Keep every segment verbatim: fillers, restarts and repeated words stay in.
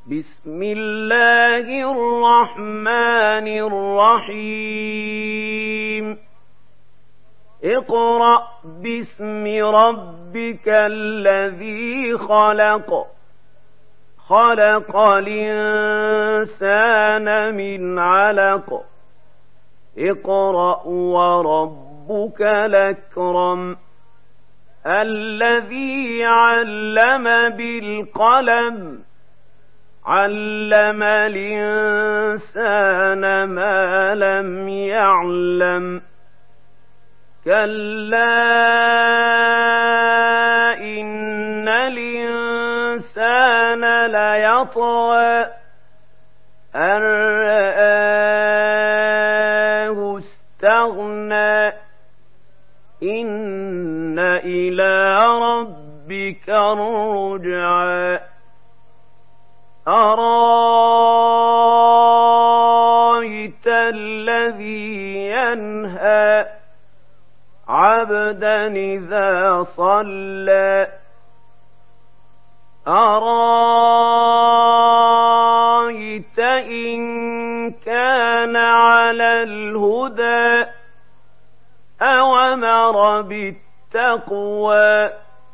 بسم الله الرحمن الرحيم اقرأ باسم ربك الذي خلق خلق الإنسان من علق اقرأ وربك الأكرم الذي علم بالقلم علم الإنسان ما لم يعلم كلا إن الإنسان ليطغى أن رآه استغنى إن إلى ربك الرجعى أرايت الذي ينهى عبدا إذا صلى أرايت إن كان على الهدى أوامر بالتقوى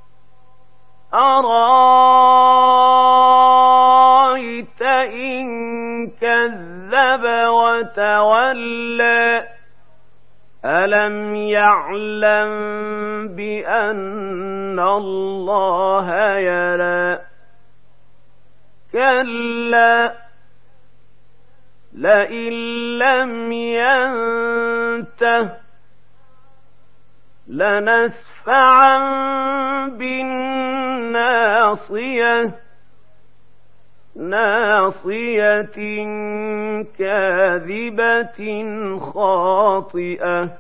أرايت إن كذب وتولى ألم يعلم بأن الله يرى كلا لئن لم ينته لنسفعا بالناصية ناصية كاذبة خاطئة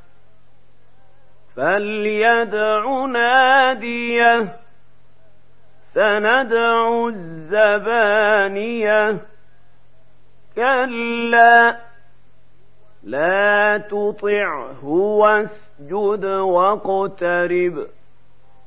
فليدع ناديه سندع الزبانية كلا لا تطعه واسجد واقترب